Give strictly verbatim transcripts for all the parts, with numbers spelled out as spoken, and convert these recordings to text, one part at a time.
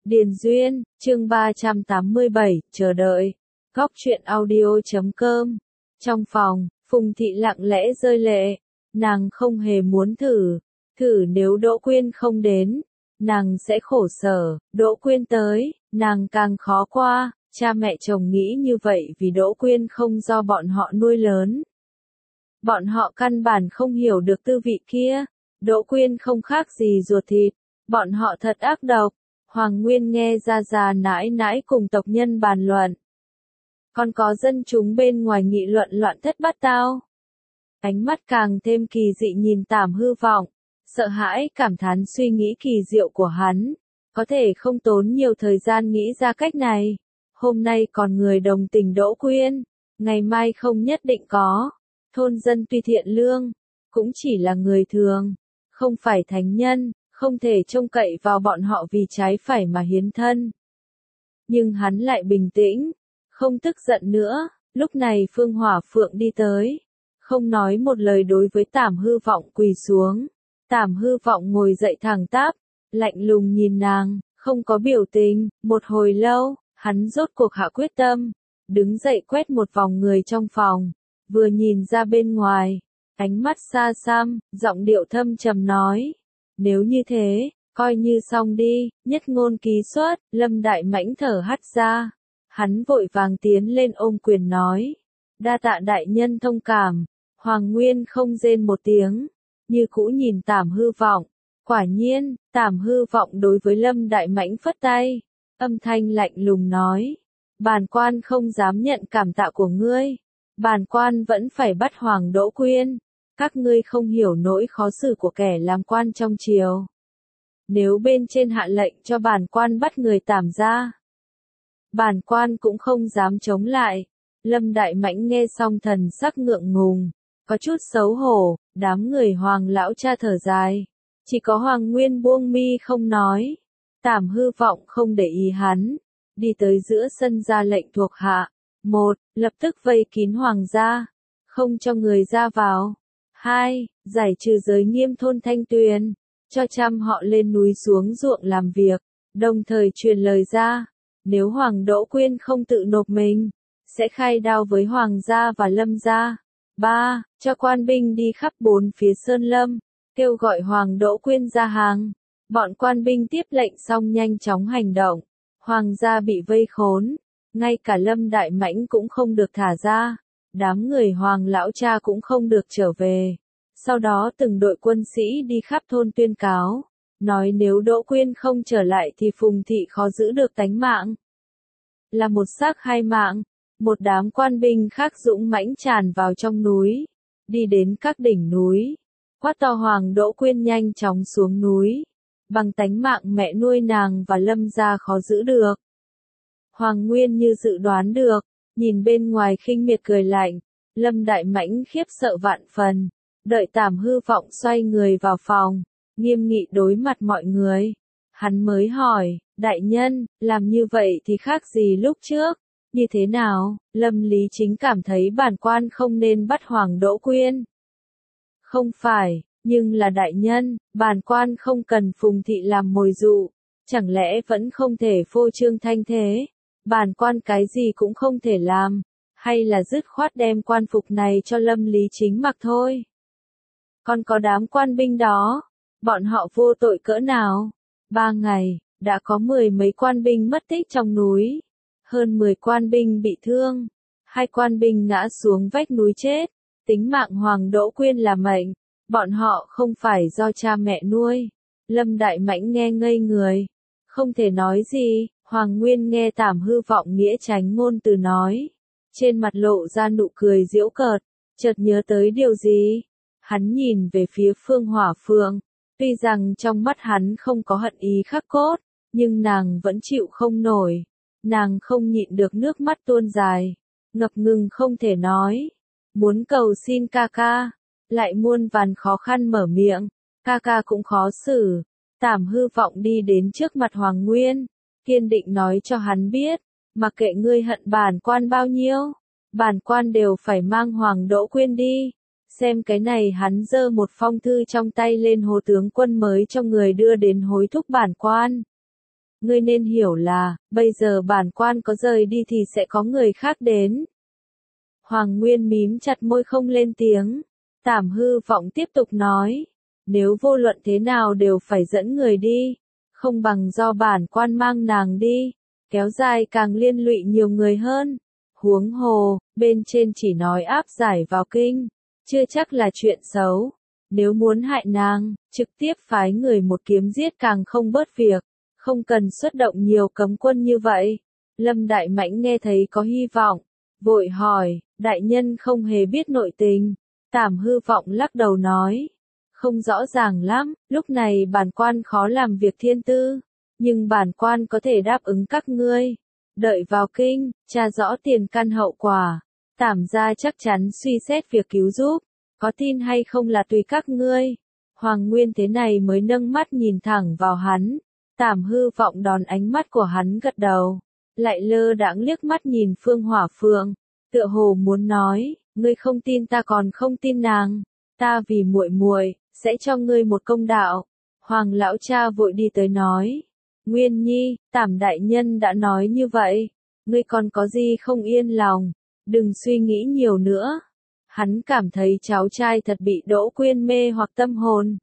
Điền Duyên, chương ba trăm tám mươi bảy, chờ đợi. Góc truyện audio chấm com. Trong phòng, Phùng Thị lặng lẽ rơi lệ. Nàng không hề muốn thử. Thử nếu Đỗ Quyên không đến, nàng sẽ khổ sở. Đỗ Quyên tới, nàng càng khó qua. Cha mẹ chồng nghĩ như vậy vì Đỗ Quyên không do bọn họ nuôi lớn. Bọn họ căn bản không hiểu được tư vị kia. Đỗ Quyên không khác gì ruột thịt. Bọn họ thật ác độc. Hoàng Nguyên nghe ra già nãi nãi cùng tộc nhân bàn luận. Còn có dân chúng bên ngoài nghị luận loạn thất bát tao. Ánh mắt càng thêm kỳ dị nhìn Tảm Hư Vọng. Sợ hãi cảm thán suy nghĩ kỳ diệu của hắn. Có thể không tốn nhiều thời gian nghĩ ra cách này. Hôm nay còn người đồng tình Đỗ Quyên. Ngày mai không nhất định có. Thôn dân tuy thiện lương. Cũng chỉ là người thường. Không phải thánh nhân. Không thể trông cậy vào bọn họ vì trái phải mà hiến thân. Nhưng hắn lại bình tĩnh, không tức giận nữa. Lúc này Phương Hỏa Phượng đi tới, không nói một lời đối với Tảm Hư Vọng quỳ xuống. Tảm Hư Vọng ngồi dậy thẳng tắp, lạnh lùng nhìn nàng, không có biểu tình. Một hồi lâu, hắn rốt cuộc hạ quyết tâm, đứng dậy quét một vòng người trong phòng, vừa nhìn ra bên ngoài, ánh mắt xa xăm, giọng điệu thâm trầm nói. Nếu như thế, coi như xong đi. Nhất ngôn ký xuất. Lâm Đại Mãnh thở hắt ra. Hắn vội vàng tiến lên ôm quyền nói. Đa tạ đại nhân thông cảm. Hoàng Nguyên không rên một tiếng. Như cũ nhìn Tảm Hư Vọng. Quả nhiên, Tảm Hư Vọng đối với Lâm Đại Mãnh phất tay. Âm thanh lạnh lùng nói. Bản quan không dám nhận cảm tạ của ngươi. Bản quan vẫn phải bắt Hoàng Đỗ Quyên. Các ngươi không hiểu nỗi khó xử của kẻ làm quan trong triều. Nếu bên trên hạ lệnh cho bản quan bắt người Tảm ra, bản quan cũng không dám chống lại. Lâm Đại Mãnh nghe xong thần sắc ngượng ngùng, có chút xấu hổ. Đám người Hoàng lão cha thở dài. Chỉ có Hoàng Nguyên buông mi không nói. Tảm Hư Vọng không để ý hắn, đi tới giữa sân ra lệnh thuộc hạ. Một, lập tức vây kín Hoàng gia, không cho người ra vào. Hai, giải trừ giới nghiêm thôn Thanh Tuyền, cho trăm họ lên núi xuống ruộng làm việc, đồng thời truyền lời ra, nếu Hoàng Đỗ Quyên không tự nộp mình, sẽ khai đao với Hoàng gia và Lâm gia. Ba, cho quan binh đi khắp bốn phía sơn lâm, kêu gọi Hoàng Đỗ Quyên ra hàng. Bọn quan binh tiếp lệnh xong nhanh chóng hành động. Hoàng gia bị vây khốn, ngay cả Lâm Đại Mãnh cũng không được thả ra. Đám người Hoàng lão cha cũng không được trở về. Sau đó từng đội quân sĩ đi khắp thôn tuyên cáo, nói nếu Đỗ Quyên không trở lại thì Phùng Thị khó giữ được tánh mạng. Là một xác hai mạng, một đám quan binh khác dũng mãnh tràn vào trong núi, đi đến các đỉnh núi, quát to Hoàng Đỗ Quyên nhanh chóng xuống núi, bằng tánh mạng mẹ nuôi nàng và Lâm gia khó giữ được. Hoàng Nguyên như dự đoán được, nhìn bên ngoài khinh miệt cười lạnh. Lâm Đại Mãnh khiếp sợ vạn phần. Đợi Tảm Hư Vọng xoay người vào phòng, nghiêm nghị đối mặt mọi người. Hắn mới hỏi, đại nhân, làm như vậy thì khác gì lúc trước? Như thế nào? Lâm Lý Chính cảm thấy bản quan không nên bắt Hoàng Đỗ Quyên. Không phải, nhưng là đại nhân, bản quan không cần Phùng Thị làm mồi dụ. Chẳng lẽ vẫn không thể phô trương thanh thế? Bản quan cái gì cũng không thể làm. Hay là dứt khoát đem quan phục này cho Lâm Lý Chính mặc thôi. Còn có đám quan binh đó, bọn họ vô tội cỡ nào? Ba ngày, đã có mười mấy quan binh mất tích trong núi. Hơn mười quan binh bị thương. Hai quan binh ngã xuống vách núi chết. Tính mạng Hoàng Đỗ Quyên là mệnh. Bọn họ không phải do cha mẹ nuôi. Lâm Đại Mãnh nghe ngây người. Không thể nói gì. Hoàng Nguyên nghe Tảm Hư Vọng nghĩa tránh ngôn từ nói. Trên mặt lộ ra nụ cười giễu cợt. Chợt nhớ tới điều gì. Hắn nhìn về phía Phương Hỏa Phượng, tuy rằng trong mắt hắn không có hận ý khắc cốt, nhưng nàng vẫn chịu không nổi. Nàng không nhịn được nước mắt tuôn dài, ngập ngừng không thể nói. Muốn cầu xin ca ca, lại muôn vàn khó khăn mở miệng, ca ca cũng khó xử. Tảm Hư Vọng đi đến trước mặt Hoàng Nguyên, kiên định nói cho hắn biết, mặc kệ ngươi hận bản quan bao nhiêu, bản quan đều phải mang Hoàng Đỗ Quyên đi. Xem cái này hắn giơ một phong thư trong tay lên Hồ tướng quân mới cho người đưa đến hối thúc bản quan. ngươi nên hiểu là, bây giờ bản quan có rời đi thì sẽ có người khác đến. Hoàng Nguyên mím chặt môi không lên tiếng. Tảm Hư Vọng tiếp tục nói, nếu vô luận thế nào đều phải dẫn người đi, không bằng do bản quan mang nàng đi, kéo dài càng liên lụy nhiều người hơn. Huống hồ, bên trên chỉ nói áp giải vào kinh, chưa chắc là chuyện xấu. Nếu muốn hại nàng, trực tiếp phái người một kiếm giết càng không bớt việc, không cần xuất động nhiều cấm quân như vậy. Lâm Đại Mãnh nghe thấy có hy vọng, vội hỏi, đại nhân không hề biết nội tình. Tảm Hư Vọng lắc đầu nói, không rõ ràng lắm, lúc này bản quan khó làm việc thiên tư, nhưng bản quan có thể đáp ứng các ngươi. Đợi vào kinh, tra rõ tiền căn hậu quả, Tảm gia chắc chắn suy xét việc cứu giúp, có tin hay không là tùy các ngươi. Hoàng Nguyên thế này mới nâng mắt nhìn thẳng vào hắn, Tảm Hư Vọng đón ánh mắt của hắn gật đầu, lại lơ đãng liếc mắt nhìn Phương Hỏa Phượng, tựa hồ muốn nói, ngươi không tin ta còn không tin nàng, ta vì muội muội sẽ cho ngươi một công đạo. Hoàng lão cha vội đi tới nói, Nguyên Nhi, Tảm đại nhân đã nói như vậy, ngươi còn có gì không yên lòng, đừng suy nghĩ nhiều nữa. Hắn cảm thấy cháu trai thật bị Đỗ Quyên mê hoặc tâm hồn.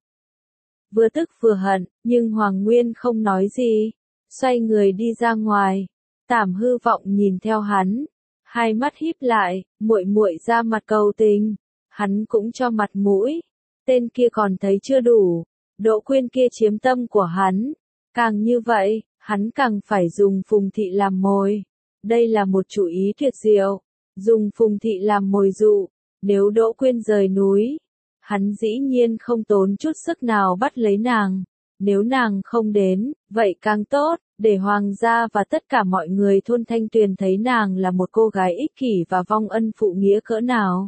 Vừa tức vừa hận, nhưng Hoàng Nguyên không nói gì, xoay người đi ra ngoài. Tảm Hư Vọng nhìn theo hắn, hai mắt híp lại, muội muội ra mặt cầu tình, hắn cũng cho mặt mũi. Tên kia còn thấy chưa đủ, Đỗ Quyên kia chiếm tâm của hắn, càng như vậy, hắn càng phải dùng Phùng thị làm mồi. Đây là một chủ ý tuyệt diệu, dùng Phùng thị làm mồi dụ, nếu Đỗ Quyên rời núi, hắn dĩ nhiên không tốn chút sức nào bắt lấy nàng. Nếu nàng không đến, vậy càng tốt, để hoàng gia và tất cả mọi người thôn Thanh Tuyền thấy nàng là một cô gái ích kỷ và vong ân phụ nghĩa cỡ nào.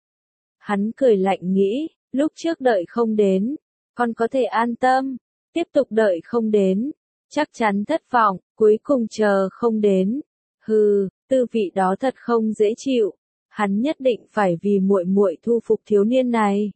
Hắn cười lạnh nghĩ, lúc trước đợi không đến, con có thể an tâm, tiếp tục đợi không đến, chắc chắn thất vọng, cuối cùng chờ không đến. Hừ, tư vị đó thật không dễ chịu, hắn nhất định phải vì muội muội thu phục thiếu niên này.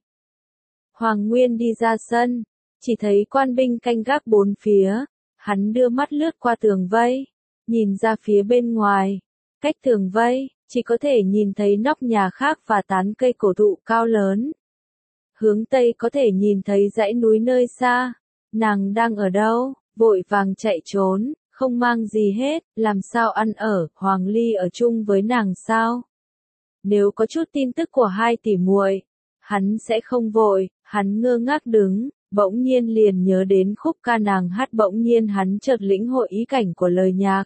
Hoàng Nguyên đi ra sân, chỉ thấy quan binh canh gác bốn phía, hắn đưa mắt lướt qua tường vây, nhìn ra phía bên ngoài, cách tường vây, chỉ có thể nhìn thấy nóc nhà khác và tán cây cổ thụ cao lớn. Hướng tây có thể nhìn thấy dãy núi nơi xa, nàng đang ở đâu, vội vàng chạy trốn, không mang gì hết, làm sao ăn ở, Hoàng Ly ở chung với nàng sao? Nếu có chút tin tức của hai tỷ muội, hắn sẽ không vội, hắn ngơ ngác đứng, bỗng nhiên liền nhớ đến khúc ca nàng hát, bỗng nhiên hắn chợt lĩnh hội ý cảnh của lời nhạc.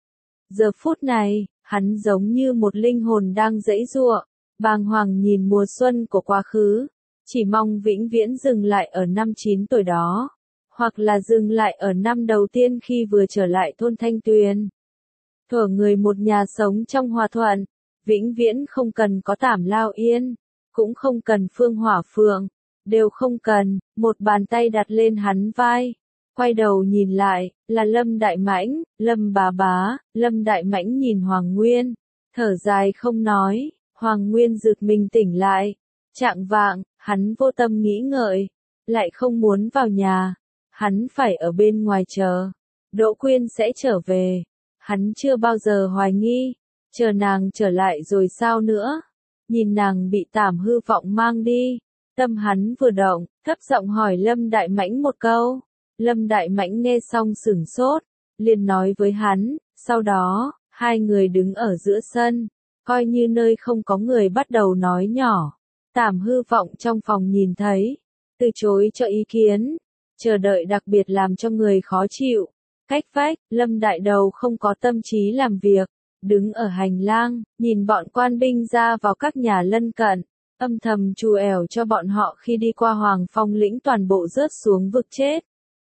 Giờ phút này, hắn giống như một linh hồn đang giãy giụa, bàng hoàng nhìn mùa xuân của quá khứ, chỉ mong vĩnh viễn dừng lại ở năm chín tuổi đó, hoặc là dừng lại ở năm đầu tiên khi vừa trở lại thôn Thanh Tuyền. Thuở người một nhà sống trong hòa thuận, vĩnh viễn không cần có Tảm Lao Yên, cũng không cần Phương Hỏa Phượng, đều không cần. Một bàn tay đặt lên hắn vai, quay đầu nhìn lại, là Lâm Đại Mãnh. Lâm bá bá. Lâm Đại Mãnh nhìn Hoàng Nguyên, thở dài không nói. Hoàng Nguyên giật mình tỉnh lại, trạng vạng, hắn vô tâm nghĩ ngợi, lại không muốn vào nhà, hắn phải ở bên ngoài chờ, Đỗ Quyên sẽ trở về. Hắn chưa bao giờ hoài nghi, chờ nàng trở lại rồi sao nữa. Nhìn nàng bị Tảm Hư Vọng mang đi, tâm hắn vừa động, thấp giọng hỏi Lâm Đại Mãnh một câu. Lâm Đại Mãnh nghe xong sửng sốt, liền nói với hắn, sau đó, hai người đứng ở giữa sân, coi như nơi không có người bắt đầu nói nhỏ. Tảm Hư Vọng trong phòng nhìn thấy, từ chối cho ý kiến, chờ đợi đặc biệt làm cho người khó chịu. Cách vách, Lâm Đại Đầu không có tâm trí làm việc, đứng ở hành lang, nhìn bọn quan binh ra vào các nhà lân cận, âm thầm trù ẻo cho bọn họ khi đi qua Hoàng Phong lĩnh toàn bộ rớt xuống vực chết.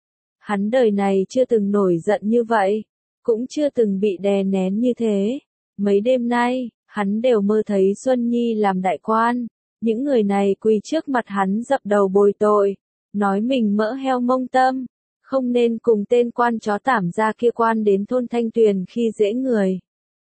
Hắn đời này chưa từng nổi giận như vậy, cũng chưa từng bị đè nén như thế. Mấy đêm nay, hắn đều mơ thấy Xuân Nhi làm đại quan, những người này quỳ trước mặt hắn dập đầu bồi tội, nói mình mỡ heo mông tâm, không nên cùng tên quan chó Tảm gia kia quan đến thôn Thanh Tuyền khi dễ người.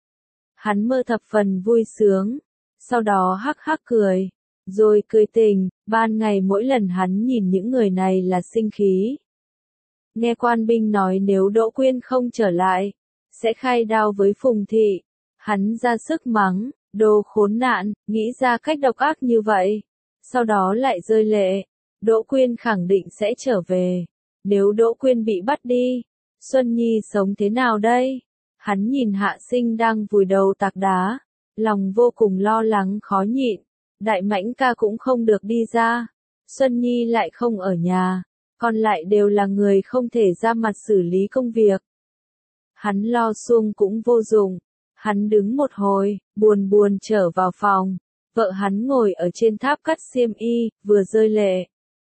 Hắn mơ thập phần vui sướng, sau đó hắc hắc cười, rồi cười tỉnh. Ban ngày mỗi lần hắn nhìn những người này là sinh khí. nghe quan binh nói nếu Đỗ Quyên không trở lại, sẽ khai đao với Phùng Thị. Hắn ra sức mắng, đồ khốn nạn, nghĩ ra cách độc ác như vậy. Sau đó lại rơi lệ, Đỗ Quyên khẳng định sẽ trở về. Nếu Đỗ Quyên bị bắt đi, Xuân Nhi sống thế nào đây? Hắn nhìn Hạ Sinh đang vùi đầu tạc đá, lòng vô cùng lo lắng khó nhịn. Đại Mãnh ca cũng không được đi ra, Xuân Nhi lại không ở nhà, còn lại đều là người không thể ra mặt xử lý công việc. Hắn lo xuông cũng vô dụng, hắn đứng một hồi, buồn buồn trở vào phòng, vợ hắn ngồi ở trên tháp cắt xiêm y, vừa rơi lệ.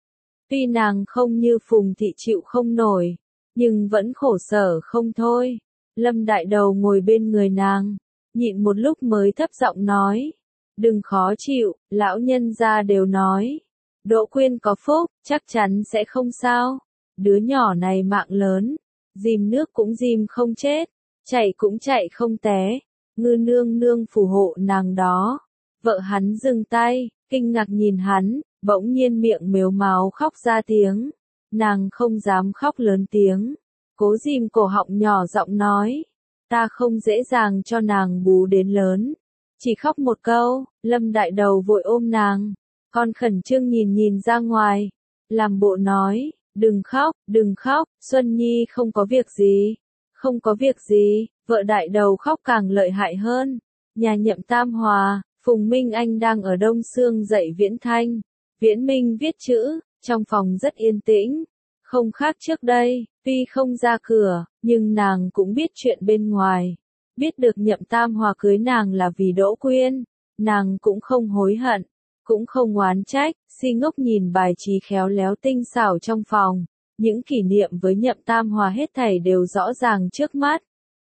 Tuy nàng không như Phùng Thị chịu không nổi, nhưng vẫn khổ sở không thôi. Lâm Đại Đầu ngồi bên người nàng, nhịn một lúc mới thấp giọng nói, đừng khó chịu, lão nhân gia đều nói, Đỗ Quyên có phúc, chắc chắn sẽ không sao. Đứa nhỏ này mạng lớn, dìm nước cũng dìm không chết, chạy cũng chạy không té, ngư nương nương phù hộ nàng đó. Vợ hắn dừng tay, kinh ngạc nhìn hắn, bỗng nhiên miệng mếu máo khóc ra tiếng. Nàng không dám khóc lớn tiếng, cố dìm cổ họng nhỏ giọng nói, ta không dễ dàng cho nàng bú đến lớn. Chỉ khóc một câu, Lâm Đại Đầu vội ôm nàng, con khẩn trương nhìn nhìn ra ngoài, làm bộ nói, đừng khóc, đừng khóc, Xuân Nhi không có việc gì, không có việc gì. Vợ Đại Đầu khóc càng lợi hại hơn. Nhà Nhậm Tam Hòa, Phùng Minh Anh đang ở Đông Sương dạy Viễn Thanh. Viễn Minh viết chữ, trong phòng rất yên tĩnh, không khác trước đây, tuy không ra cửa, nhưng nàng cũng biết chuyện bên ngoài. Biết được Nhậm Tam Hòa cưới nàng là vì Đỗ Quyên, nàng cũng không hối hận, cũng không oán trách, si ngốc nhìn bài trí khéo léo tinh xảo trong phòng. Những kỷ niệm với Nhậm Tam Hòa hết thảy đều rõ ràng trước mắt.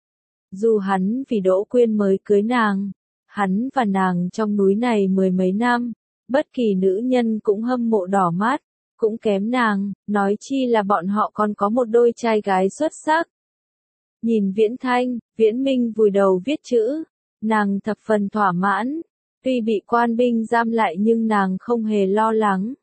Dù hắn vì Đỗ Quyên mới cưới nàng, hắn và nàng trong núi này mười mấy năm, bất kỳ nữ nhân cũng hâm mộ đỏ mắt, cũng kém nàng, nói chi là bọn họ còn có một đôi trai gái xuất sắc. Nhìn Viễn Thanh, Viễn Minh vùi đầu viết chữ, nàng thập phần thỏa mãn, tuy bị quan binh giam lại nhưng nàng không hề lo lắng.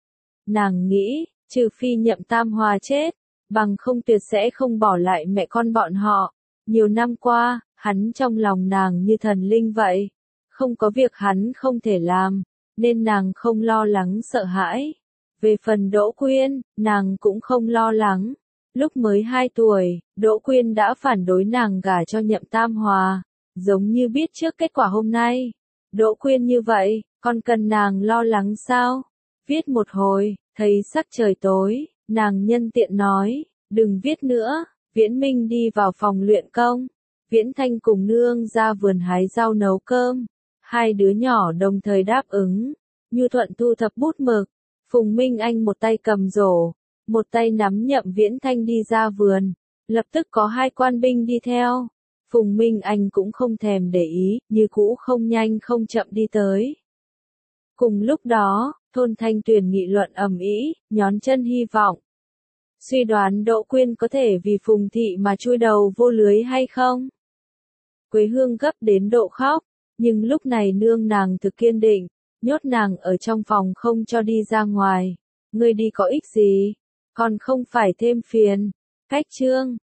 Nàng nghĩ, trừ phi Nhậm Tam Hòa chết, bằng không tuyệt sẽ không bỏ lại mẹ con bọn họ. Nhiều năm qua, hắn trong lòng nàng như thần linh vậy, không có việc hắn không thể làm, nên nàng không lo lắng sợ hãi. Về phần Đỗ Quyên, nàng cũng không lo lắng. Lúc mới hai tuổi, Đỗ Quyên đã phản đối nàng gả cho Nhậm Tam Hòa, giống như biết trước kết quả hôm nay. Đỗ Quyên như vậy, còn cần nàng lo lắng sao? Viết một hồi, thấy sắc trời tối, nàng nhân tiện nói, đừng viết nữa. Viễn Minh đi vào phòng luyện công, Viễn Thanh cùng nương ra vườn hái rau nấu cơm. Hai đứa nhỏ đồng thời đáp ứng, Nhu Thuận thu thập bút mực, Phùng Minh Anh một tay cầm rổ, một tay nắm Nhậm Viễn Thanh đi ra vườn. Lập tức có hai quan binh đi theo. Phùng Minh Anh cũng không thèm để ý, như cũ không nhanh không chậm đi tới. Cùng lúc đó, thôn Thanh Tuyền nghị luận ầm ĩ, nhón chân hy vọng. Suy đoán Đỗ Quyên có thể vì Phùng Thị mà chui đầu vô lưới hay không? Quế Hương gấp đến độ khóc, nhưng lúc này nương nàng thực kiên định, nhốt nàng ở trong phòng không cho đi ra ngoài. Ngươi đi có ích gì? Còn không phải thêm phiền. Cách chương